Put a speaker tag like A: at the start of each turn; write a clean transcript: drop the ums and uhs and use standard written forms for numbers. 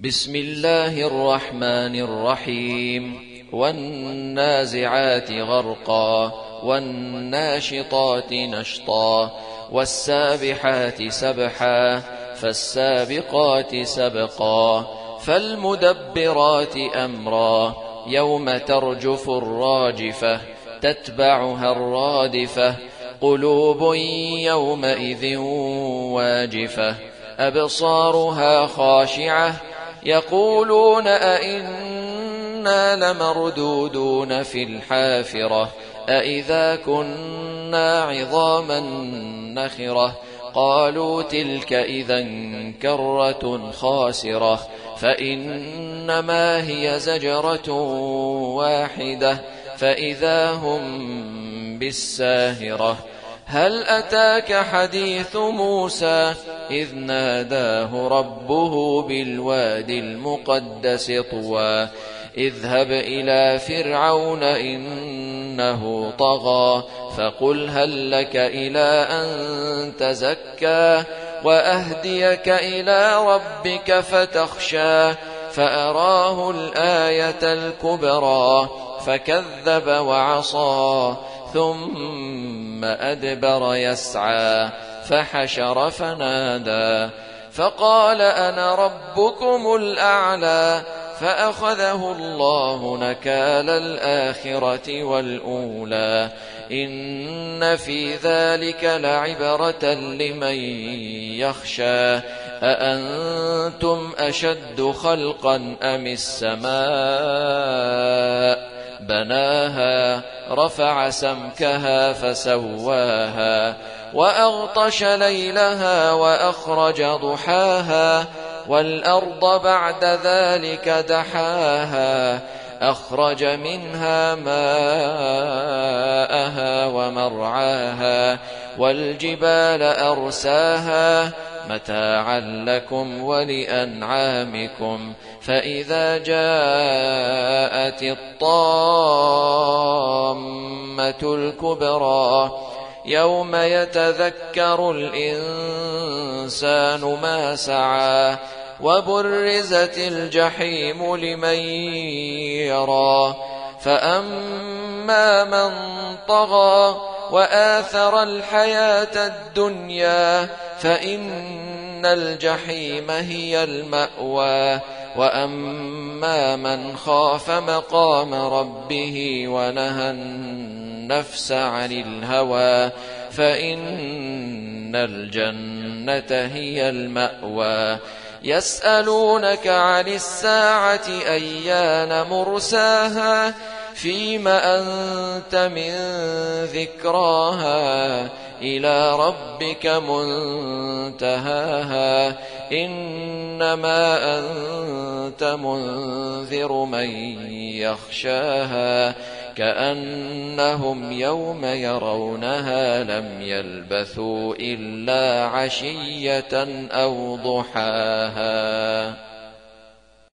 A: بسم الله الرحمن الرحيم والنازعات غرقا والناشطات نشطا والسابحات سبحا فالسابقات سبقا فالمدبرات أمرا يوم ترجف الراجفة تتبعها الرادفة قلوب يومئذ واجفة أبصارها خاشعة يقولون أئنا لمردودون في الحافرة أئذا كنا عظاما نخرة قالوا تلك إذا كرة خاسرة فإنما هي زجرة واحدة فإذا هم بالساهرة هل أتاك حديث موسى إذ ناداه ربه بالواد المقدس طوى اذهب إلى فرعون إنه طغى فقل هل لك إلى أن تزكى وأهديك إلى ربك فتخشى فأراه الآية الكبرى فكذب وعصى ثم أدبر يسعى فحشر فنادى فقال أنا ربكم الأعلى فأخذه الله نكال الآخرة والأولى إن في ذلك لعبرة لمن يخشى أأنتم أشد خلقا أم السماء بناها رفع سمكها فسواها وأغطش ليلها وأخرج ضحاها والأرض بعد ذلك دحاها أخرج منها ماءها ومرعاها والجبال أرساها متاعا لكم ولأنعامكم فإذا جاءت الطامة الكبرى يوم يتذكر الإنسان ما سعى وبرزت الجحيم لمن يرى فأما من طغى وآثر الحياة الدنيا فإن الجحيم هي المأوى وأما من خاف مقام ربه ونهى النفس عن الهوى فإن الجنة هي المأوى يسألونك عن الساعة أيان مرساها فيم أنت من ذكراها إلى ربك منتهاها إنما أنت منذر من يخشاها كأنهم يوم يرونها لم يلبثوا إلا عشية أو ضحاها.